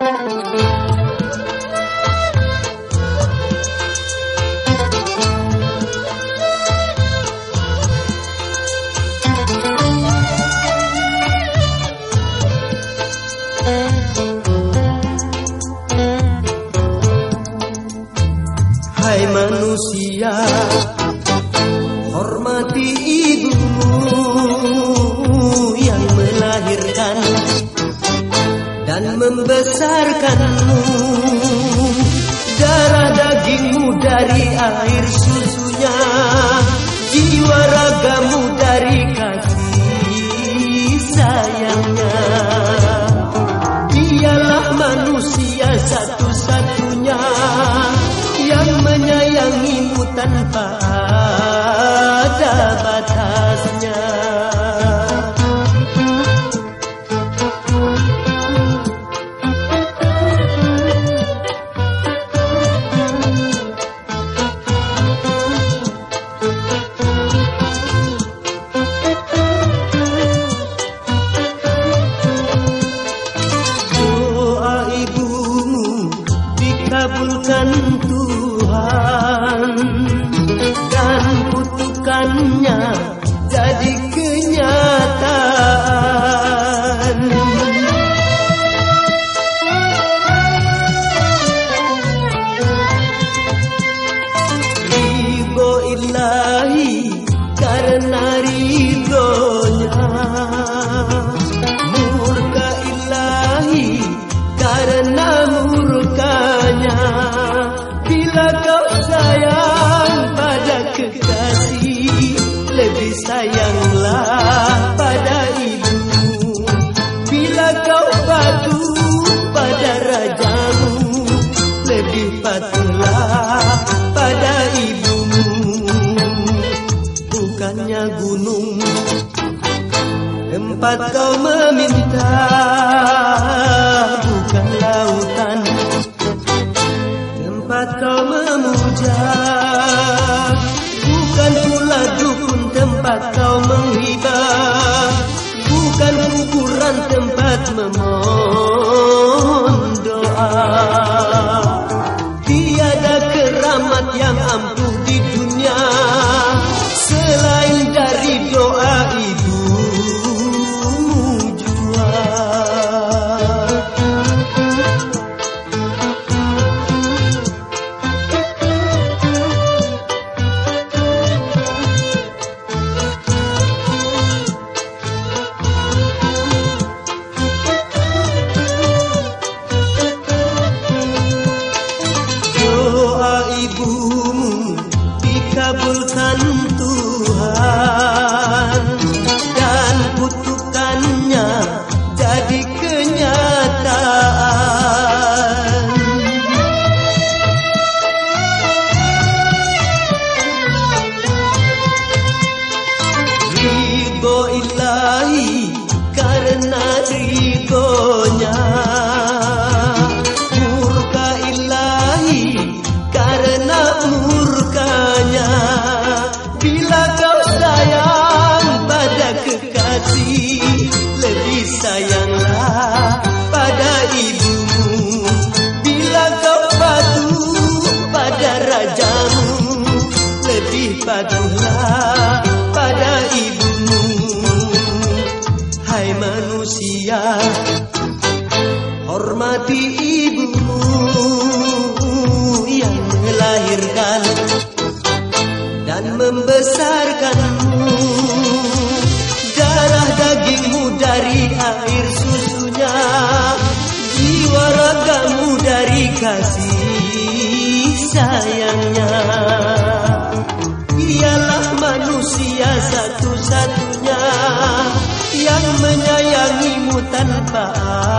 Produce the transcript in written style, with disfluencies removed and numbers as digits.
Hai manusia, hormati ibumu yang melahirkan dan membesarkanmu. Darah dagingmu dari air susunya, jiwa ragamu dari kasih sayangnya. Dialah manusia satu-satunya yang menyayangimu tanpa ada batasnya. Doa ibumu dikabulkan Tuhan dan kutukannya jadi kenyataan. Ridho ilahi karena ridhonya, murka ilahi karena murkanya. Bila kau sayang pada kekasih, lebih sayanglah pada ibumu. Bila kau patuh pada rajamu, lebih patuhlah pada ibumu. Bukannya gunung tempat kau meminta, bukan lautan tempat kau memuja, bukan pula dukun tempat kau menghibah, bukan kuburan tempat memohon doa. Tiada keramat yang ampuh di dunia selain dari doa ibumu jua. Ibumu dikabulkan Tuhan dan kutukannya jadi kenyataan. Ridho ilahi karena ridhonya, murka ilahi karena murkanya. Bila kau sayang pada kekasih, lebih sayanglah pada ibumu. Bila kau patuh pada rajamu, lebih patuhlah pada ibumu. Hai manusia, hormati ibumu yang melahirkan dan membesarkanmu. Darah dagingmu dari air susunya, jiwa ragamu dari kasih sayangnya. Dialah manusia satu-satunya yang menyayangimu tanpa